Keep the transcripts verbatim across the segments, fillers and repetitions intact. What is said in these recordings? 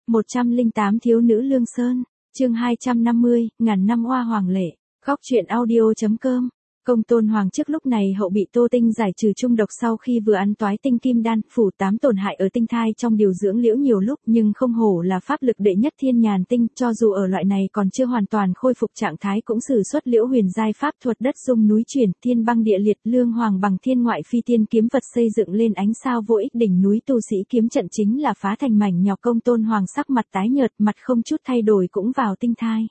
một trăm lẻ tám Thiếu nữ Lương Sơn, chương hai trăm năm mươi, ngàn năm oa hoàng lệ, góc truyện audio.com. Công Tôn Hoàng trước lúc này hậu bị Tô Tinh giải trừ trung độc sau khi vừa ăn toái tinh kim đan, phủ tám tổn hại ở tinh thai trong điều dưỡng liễu nhiều lúc, nhưng không hổ là pháp lực đệ nhất thiên nhàn tinh, cho dù ở loại này còn chưa hoàn toàn khôi phục trạng thái cũng sử xuất liễu huyền giai pháp thuật đất dung núi chuyển, thiên băng địa liệt, Lương Hoàng bằng thiên ngoại phi tiên kiếm vật xây dựng lên ánh sao vô ích đỉnh núi tu sĩ kiếm trận chính là phá thành mảnh nhỏ. Công Tôn Hoàng sắc mặt tái nhợt, mặt không chút thay đổi cũng vào tinh thai.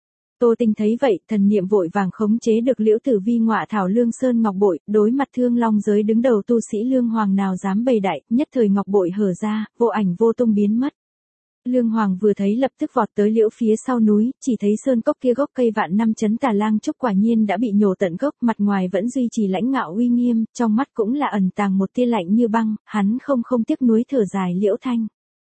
Tô Tinh thấy vậy, thần niệm vội vàng khống chế được liễu tử vi ngọa thảo Lương Sơn ngọc bội, đối mặt Thương Long giới đứng đầu tu sĩ Lương Hoàng nào dám bày đại, nhất thời ngọc bội hở ra, vô ảnh vô tung biến mất. Lương Hoàng vừa thấy lập tức vọt tới liễu phía sau núi, chỉ thấy sơn cốc kia gốc cây vạn năm chấn tà lang trúc quả nhiên đã bị nhổ tận gốc, mặt ngoài vẫn duy trì lãnh ngạo uy nghiêm, trong mắt cũng là ẩn tàng một tia lạnh như băng, hắn không không tiếc nuối thở dài liễu thanh.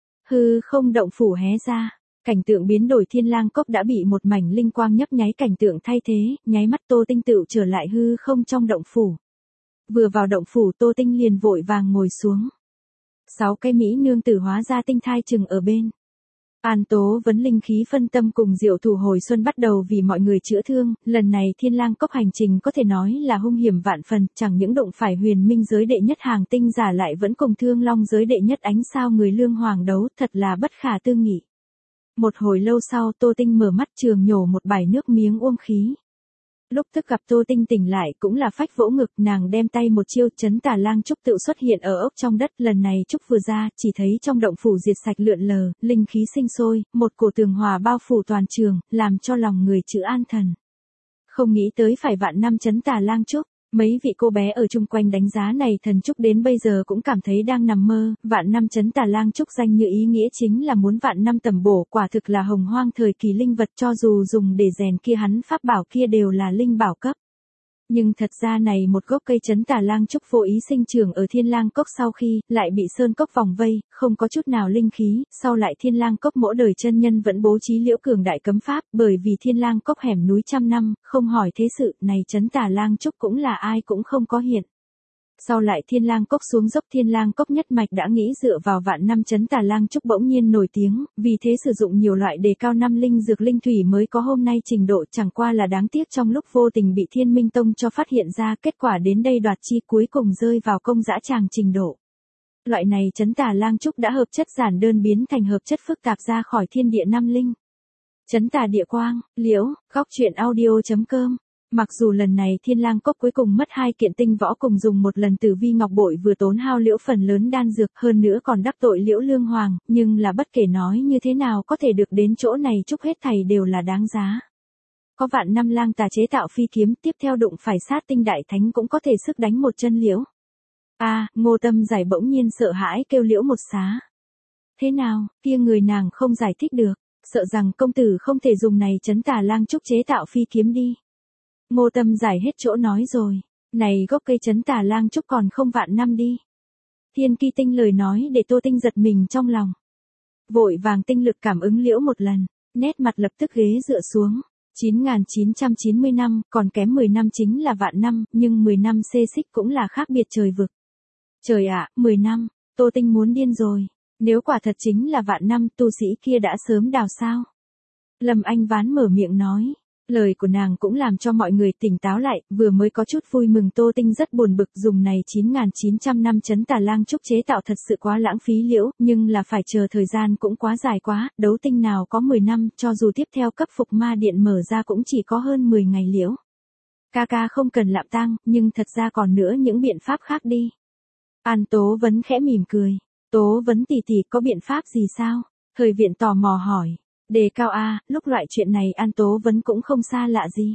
Hư không động phủ hé ra. Cảnh tượng biến đổi, thiên lang cốc đã bị một mảnh linh quang nhấp nháy cảnh tượng thay thế, nháy mắt Tô Tinh tựu trở lại hư không trong động phủ. Vừa vào động phủ Tô Tinh liền vội vàng ngồi xuống. Sáu cây mỹ nương tử hóa ra tinh thai chừng ở bên. An Tố vấn linh khí phân tâm cùng diệu thủ hồi xuân bắt đầu vì mọi người chữa thương, lần này thiên lang cốc hành trình có thể nói là hung hiểm vạn phần, chẳng những đụng phải huyền minh giới đệ nhất hàng tinh giả lại vẫn cùng Thương Long giới đệ nhất ánh sao người Lương Hoàng đấu, thật là bất khả tư nghị. Một hồi lâu sau Tô Tinh mở mắt trường nhổ một bài nước miếng uông khí. Lúc thức gặp Tô Tinh tỉnh lại cũng là phách vỗ ngực, nàng đem tay một chiêu chấn tà lang trúc tự xuất hiện ở ốc trong đất, lần này trúc vừa ra, chỉ thấy trong động phủ diệt sạch lượn lờ, linh khí sinh sôi, một cổ tường hòa bao phủ toàn trường, làm cho lòng người chữ an thần. Không nghĩ tới phải vạn năm chấn tà lang trúc. Mấy vị cô bé ở chung quanh đánh giá này thần trúc đến bây giờ cũng cảm thấy đang nằm mơ, vạn năm chấn tà lang trúc danh như ý nghĩa chính là muốn vạn năm tầm bổ, quả thực là hồng hoang thời kỳ linh vật, cho dù dùng để rèn kia hắn pháp bảo kia đều là linh bảo cấp. Nhưng thật ra này một gốc cây chấn tà lang trúc vô ý sinh trưởng ở thiên lang cốc sau khi, lại bị sơn cốc vòng vây, không có chút nào linh khí, sau lại thiên lang cốc mỗi đời chân nhân vẫn bố trí liễu cường đại cấm pháp, bởi vì thiên lang cốc hẻm núi trăm năm, không hỏi thế sự, này chấn tà lang trúc cũng là ai cũng không có hiện. Sau lại thiên lang cốc xuống dốc, thiên lang cốc nhất mạch đã nghĩ dựa vào vạn năm chấn tà lang trúc bỗng nhiên nổi tiếng, vì thế sử dụng nhiều loại đề cao năm linh dược linh thủy mới có hôm nay trình độ, chẳng qua là đáng tiếc trong lúc vô tình bị Thiên Minh Tông cho phát hiện ra, kết quả đến đây đoạt chi cuối cùng rơi vào công dã tràng trình độ. Loại này chấn tà lang trúc đã hợp chất giản đơn biến thành hợp chất phức tạp ra khỏi thiên địa năm linh. Chấn tà địa quang, liễu, góc truyện audio.com. Mặc dù lần này thiên lang cốc cuối cùng mất hai kiện tinh võ cùng dùng một lần tử vi ngọc bội vừa tốn hao liễu phần lớn đan dược, hơn nữa còn đắc tội liễu Lương Hoàng, nhưng là bất kể nói như thế nào có thể được đến chỗ này chúc hết thầy đều là đáng giá. Có vạn năm lang tà chế tạo phi kiếm, tiếp theo đụng phải sát tinh đại thánh cũng có thể sức đánh một chân liễu. A, à, Ngô Tâm Giải bỗng nhiên sợ hãi kêu liễu một xá. Thế nào, kia người nàng không giải thích được, sợ rằng công tử không thể dùng này chấn tà lang trúc chế tạo phi kiếm đi. Ngô Tâm Giải hết chỗ nói rồi, này gốc cây chấn tà lang trúc còn không vạn năm đi. Thiên Ki Tinh lời nói để Tô Tinh giật mình trong lòng. Vội vàng tinh lực cảm ứng liễu một lần, nét mặt lập tức ghế dựa xuống. chín nghìn chín trăm chín mươi năm, còn kém mười năm chính là vạn năm, nhưng mười năm xê xích cũng là khác biệt trời vực. Trời ạ, mười năm, Tô Tinh muốn điên rồi, nếu quả thật chính là vạn năm, tu sĩ kia đã sớm đào sao. Lâm Anh Ván mở miệng nói. Lời của nàng cũng làm cho mọi người tỉnh táo lại, vừa mới có chút vui mừng Tô Tinh rất buồn bực, dùng này chín nghìn chín trăm năm chấn tà lang trúc chế tạo thật sự quá lãng phí liễu, nhưng là phải chờ thời gian cũng quá dài quá, đấu tinh nào có mười năm, cho dù tiếp theo cấp phục ma điện mở ra cũng chỉ có hơn mười ngày liễu. Ca ca không cần lạm tang, nhưng thật ra còn nữa những biện pháp khác đi. An Tố Vấn khẽ mỉm cười, Tố Vấn tỷ tỷ có biện pháp gì sao? Thời Viện tò mò hỏi. Đề cao A, lúc loại chuyện này An Tố Vấn cũng không xa lạ gì.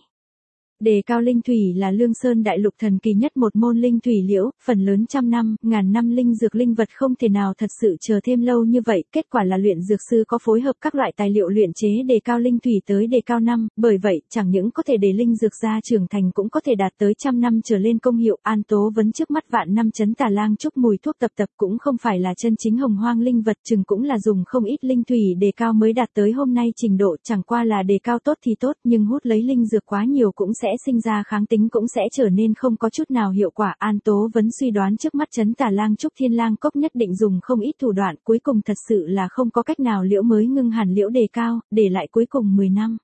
Đề cao linh thủy là Lương Sơn đại lục thần kỳ nhất một môn linh thủy liễu, phần lớn trăm năm, ngàn năm linh dược linh vật không thể nào thật sự chờ thêm lâu như vậy, kết quả là luyện dược sư có phối hợp các loại tài liệu luyện chế đề cao linh thủy tới đề cao năm, bởi vậy, chẳng những có thể để linh dược ra trưởng thành cũng có thể đạt tới trăm năm trở lên công hiệu. An Tố Vấn trước mắt vạn năm chấn tà lang trúc mùi thuốc tập tập cũng không phải là chân chính hồng hoang linh vật, chừng cũng là dùng không ít linh thủy đề cao mới đạt tới hôm nay trình độ, chẳng qua là đề cao tốt thì tốt, nhưng hút lấy linh dược quá nhiều cũng sẽ sinh ra kháng tính cũng sẽ trở nên không có chút nào hiệu quả. An Tố vẫn suy đoán trước mắt Trấn Tà Lang Trúc Thiên Lang Cốc nhất định dùng không ít thủ đoạn, cuối cùng thật sự là không có cách nào liễu mới ngưng hẳn liễu đề cao, để lại cuối cùng mười năm.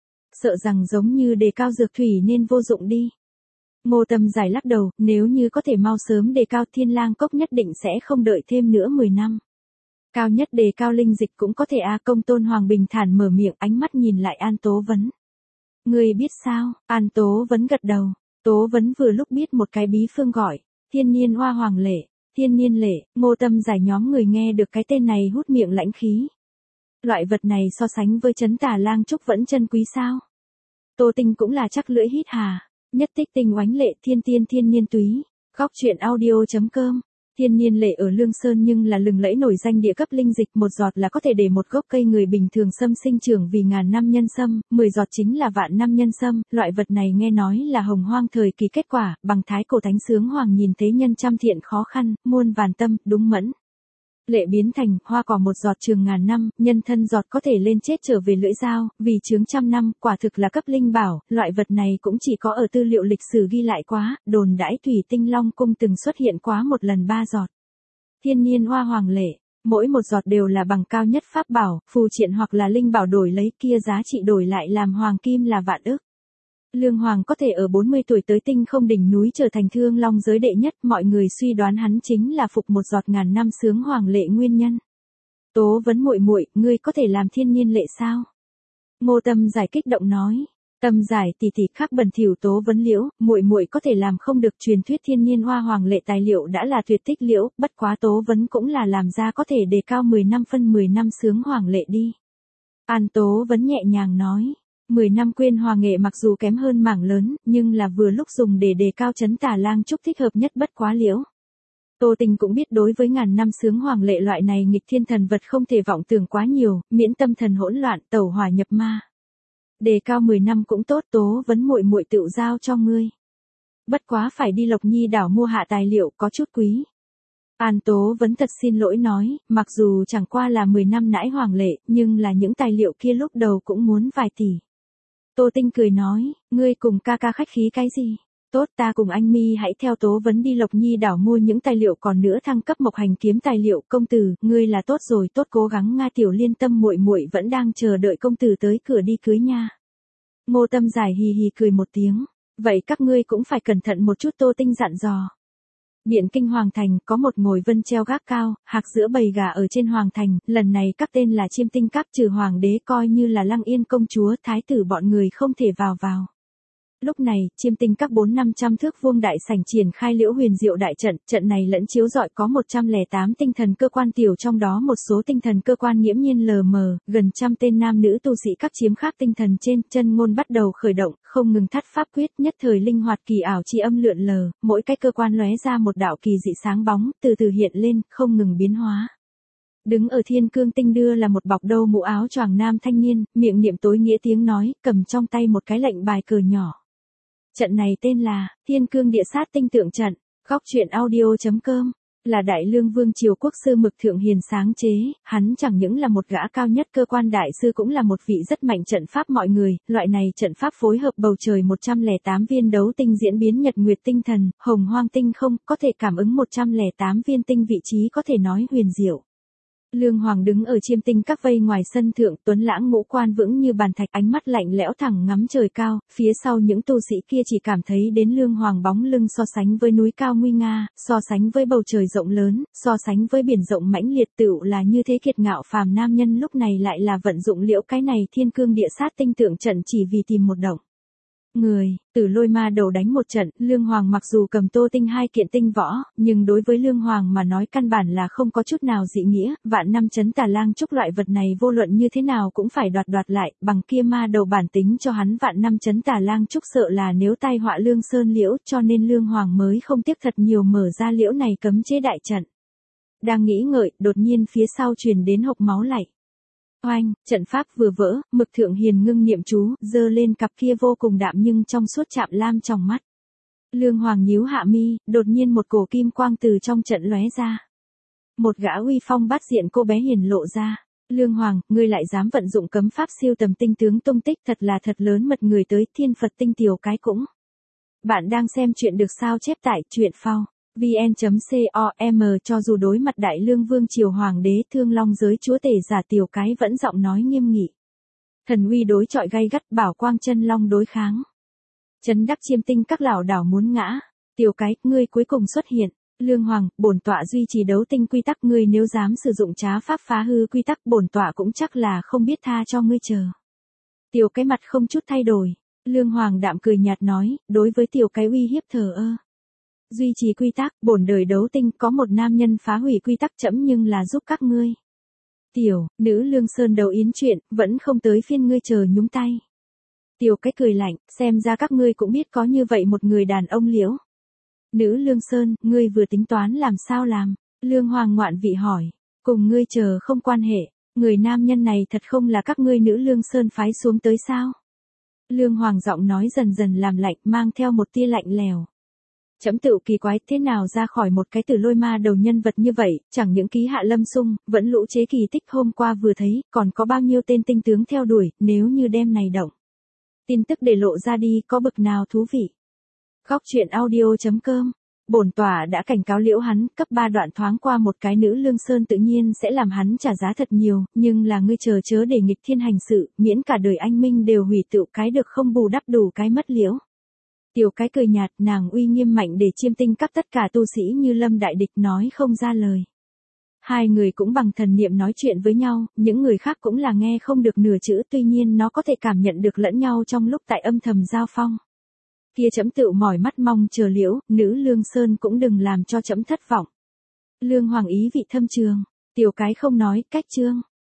Sợ rằng giống như đề cao dược thủy nên vô dụng đi. Ngô Tâm Giải lắc đầu, nếu như có thể mau sớm đề cao Thiên Lang Cốc nhất định sẽ không đợi thêm nữa mười năm. Cao nhất đề cao linh dịch cũng có thể a. Công Tôn Hoàng bình thản mở miệng, ánh mắt nhìn lại An Tố Vấn. Ngươi biết sao? An Tố Vấn gật đầu. Tố Vấn vừa lúc biết một cái bí phương gọi Thiên Niên Hoa Hoàng Lệ. Thiên Niên Lệ. Ngô Tâm Giải nhóm người nghe được cái tên này hút miệng lãnh khí. Loại vật này so sánh với Trấn Tà Lang Trúc vẫn chân quý sao? Tô Tinh cũng là chắc lưỡi hít hà. Nhất tích tinh oánh lệ thiên tiên thiên niên túy. Góc truyện audio.com. Thiên Niên Lệ ở Lương Sơn nhưng là lừng lẫy nổi danh địa cấp linh dịch, một giọt là có thể để một gốc cây người bình thường sâm sinh trưởng vì ngàn năm nhân sâm, mười giọt chính là vạn năm nhân sâm. Loại vật này nghe nói là hồng hoang thời kỳ kết quả, bằng thái cổ thánh sướng hoàng nhìn thấy nhân trăm thiện khó khăn, muôn vàn tâm, đúng mẫn. Lệ biến thành hoa cỏ một giọt trường ngàn năm, nhân thân giọt có thể lên chết trở về lưỡi dao, vì chướng trăm năm, quả thực là cấp linh bảo. Loại vật này cũng chỉ có ở tư liệu lịch sử ghi lại quá, đồn đãi Thủy Tinh Long cung từng xuất hiện quá một lần ba giọt. Thiên Niên Hoa Hoàng Lệ, mỗi một giọt đều là bằng cao nhất pháp bảo, phù triện hoặc là linh bảo đổi lấy, kia giá trị đổi lại làm hoàng kim là vạn ức. Lương Hoàng có thể ở bốn mươi tuổi tới Tinh Không đỉnh núi trở thành Thương Long giới đệ nhất, mọi người suy đoán hắn chính là phục một giọt ngàn năm sướng hoàng lệ nguyên nhân. Tố Vấn muội muội, ngươi có thể làm Thiên Niên Lệ sao? Ngô Tâm Giải kích động nói. Tâm Giải tỷ tỷ khác bẩn thỉu. Tố Vấn liễu, muội muội có thể làm không được, truyền thuyết Thiên Niên Hoa Hoàng Lệ tài liệu đã là tuyệt tích liễu, bất quá Tố Vấn cũng là làm ra có thể đề cao mười năm phân mười năm sướng hoàng lệ đi. An Tố Vấn nhẹ nhàng nói. mười năm quyên hòa nghệ mặc dù kém hơn mảng lớn, nhưng là vừa lúc dùng để đề cao Trấn Tà Lang Trúc thích hợp nhất bất quá liễu. Tô Tình cũng biết đối với ngàn năm sướng hoàng lệ loại này nghịch thiên thần vật không thể vọng tưởng quá nhiều, miễn tâm thần hỗn loạn, tẩu hỏa nhập ma. Đề cao mười năm cũng tốt. Tố Vấn muội muội tự giao cho ngươi. Bất quá phải đi Lộc Nhi đảo mua hạ tài liệu, có chút quý. An Tố Vấn thật xin lỗi nói, mặc dù chẳng qua là mười năm nãi hoàng lệ, nhưng là những tài liệu kia lúc đầu cũng muốn vài tỷ. Tô Tinh cười nói, ngươi cùng ca ca khách khí cái gì? Tốt, ta cùng anh Mi hãy theo Tố Vấn đi Lộc Nhi đảo mua những tài liệu, còn nữa thăng cấp Mộc Hành kiếm tài liệu. Công tử, ngươi là tốt rồi, tốt cố gắng Nga Tiểu Liên Tâm muội muội vẫn đang chờ đợi công tử tới cửa đi cưới nha. Ngô Tâm Giải hì hì cười một tiếng, vậy các ngươi cũng phải cẩn thận một chút. Tô Tinh dặn dò. Điện Kinh Hoàng Thành có một ngồi vân treo gác cao, hạc giữa bầy gà ở trên Hoàng Thành, lần này các tên là Chiêm Tinh Các, trừ Hoàng đế coi như là Lăng Yên công chúa, thái tử bọn người không thể vào vào. Lúc này, Chiêm Tinh Các bốn năm trăm thước vuông đại sảnh triển khai liễu huyền diệu đại trận, trận này lẫn chiếu rọi có một trăm lẻ tám tinh thần cơ quan tiểu, trong đó một số tinh thần cơ quan nghiễm nhiên lờ mờ, gần trăm tên nam nữ tu sĩ các chiếm khác tinh thần trên, chân ngôn bắt đầu khởi động, không ngừng thắt pháp quyết, nhất thời linh hoạt kỳ ảo chi âm lượn lờ, mỗi cái cơ quan lóe ra một đạo kỳ dị sáng bóng, từ từ hiện lên, không ngừng biến hóa. Đứng ở Thiên Cương Tinh đưa là một bọc đâu mũ áo choàng nam thanh niên, miệng niệm tối nghĩa tiếng nói, cầm trong tay một cái lệnh bài cờ nhỏ. Trận này tên là Thiên Cương Địa Sát Tinh Tượng Trận. Góc truyện audio.com. Là Đại Lương Vương triều quốc sư Mực Thượng Hiền sáng chế, hắn chẳng những là một gã cao nhất cơ quan đại sư cũng là một vị rất mạnh trận pháp mọi người, loại này trận pháp phối hợp bầu trời một trăm lẻ tám viên đấu tinh diễn biến nhật nguyệt tinh thần, hồng hoang tinh không, có thể cảm ứng một trăm lẻ tám viên tinh vị trí có thể nói huyền diệu. Lương Hoàng đứng ở Chiêm Tinh Các vây ngoài sân thượng, tuấn lãng ngũ quan vững như bàn thạch, ánh mắt lạnh lẽo thẳng ngắm trời cao, phía sau những tu sĩ kia chỉ cảm thấy đến Lương Hoàng bóng lưng so sánh với núi cao nguy nga, so sánh với bầu trời rộng lớn, so sánh với biển rộng mãnh liệt, tựu là như thế kiệt ngạo phàm nam nhân lúc này lại là vận dụng liễu cái này Thiên Cương Địa Sát Tinh Tượng Trận chỉ vì tìm một động người, Tử Lôi Ma Đầu đánh một trận. Lương Hoàng mặc dù cầm Tô Tinh hai kiện tinh võ, nhưng đối với Lương Hoàng mà nói căn bản là không có chút nào dị nghĩa, vạn năm Trấn Tà Lang Trúc loại vật này vô luận như thế nào cũng phải đoạt đoạt lại, bằng kia ma đầu bản tính cho hắn vạn năm Trấn Tà Lang Trúc sợ là nếu tai họa Lương Sơn liễu, cho nên Lương Hoàng mới không tiếc thật nhiều mở ra liễu này cấm chế đại trận. Đang nghĩ ngợi, đột nhiên phía sau truyền đến hộc máu lạnh. Oanh, trận pháp vừa vỡ, Mực Thượng Hiền ngưng niệm chú, giơ lên cặp kia vô cùng đạm nhưng trong suốt chạm lam trong mắt. Lương Hoàng nhíu hạ mi, đột nhiên một cổ kim quang từ trong trận lóe ra. Một gã uy phong bát diện cô bé hiền lộ ra. Lương Hoàng, ngươi lại dám vận dụng cấm pháp siêu tầm tinh tướng tung tích, thật là thật lớn mật người tới thiên Phật tinh tiểu cái cũng. Bạn đang xem chuyện được sao chép tại truyện phao vn.com. Cho dù đối mặt Đại Lương Vương triều hoàng đế Thương Long giới chúa tể giả tiểu cái vẫn giọng nói nghiêm nghị. Thần uy đối chọi gay gắt, bảo quang chân long đối kháng. Chấn đắc chiêm tinh các lão đảo muốn ngã. Tiểu cái, ngươi cuối cùng xuất hiện. Lương Hoàng, bổn tọa duy trì đấu tinh quy tắc, ngươi nếu dám sử dụng trá pháp phá hư quy tắc, bổn tọa cũng chắc là không biết tha cho ngươi chờ. Tiểu cái mặt không chút thay đổi. Lương Hoàng đạm cười nhạt nói, đối với tiểu cái uy hiếp thờ ơ. Duy trì quy tắc, bổn đời đấu tinh có một nam nhân phá hủy quy tắc chẫm nhưng là giúp các ngươi. Tiểu, nữ Lương Sơn đầu yến chuyện, vẫn không tới phiên ngươi chờ nhúng tay. Tiểu cái cười lạnh, xem ra các ngươi cũng biết có như vậy một người đàn ông liễu. Nữ Lương Sơn, ngươi vừa tính toán làm sao làm? Lương Hoàng ngoạn vị hỏi, cùng ngươi chờ không quan hệ, người nam nhân này thật không là các ngươi nữ Lương Sơn phái xuống tới sao? Lương Hoàng giọng nói dần dần làm lạnh, mang theo một tia lạnh lèo. Chấm tự kỳ quái, thế nào ra khỏi một cái tử lôi ma đầu nhân vật như vậy, chẳng những ký hạ lâm sung, vẫn lũ chế kỳ tích hôm qua vừa thấy, còn có bao nhiêu tên tinh tướng theo đuổi, nếu như đêm này động. Tin tức để lộ ra đi, có bực nào thú vị. Góc truyện audio.com. Bổn tòa đã cảnh cáo liễu hắn, cấp ba đoạn thoáng qua một cái nữ Lương Sơn tự nhiên sẽ làm hắn trả giá thật nhiều, nhưng là ngươi chờ chớ để nghịch thiên hành sự, miễn cả đời anh minh đều hủy tựu cái được không bù đắp đủ cái mất liễu. Tiểu cái cười nhạt, nàng uy nghiêm mạnh để chiêm tinh các tất cả tu sĩ như lâm đại địch nói không ra lời. Hai người cũng bằng thần niệm nói chuyện với nhau, những người khác cũng là nghe không được nửa chữ, tuy nhiên nó có thể cảm nhận được lẫn nhau trong lúc tại âm thầm giao phong. Kia chấm tự mỏi mắt mong chờ liễu, nữ Lương Sơn cũng đừng làm cho chấm thất vọng. Lương Hoàng ý vị thâm trường, tiểu cái không nói, cách chương.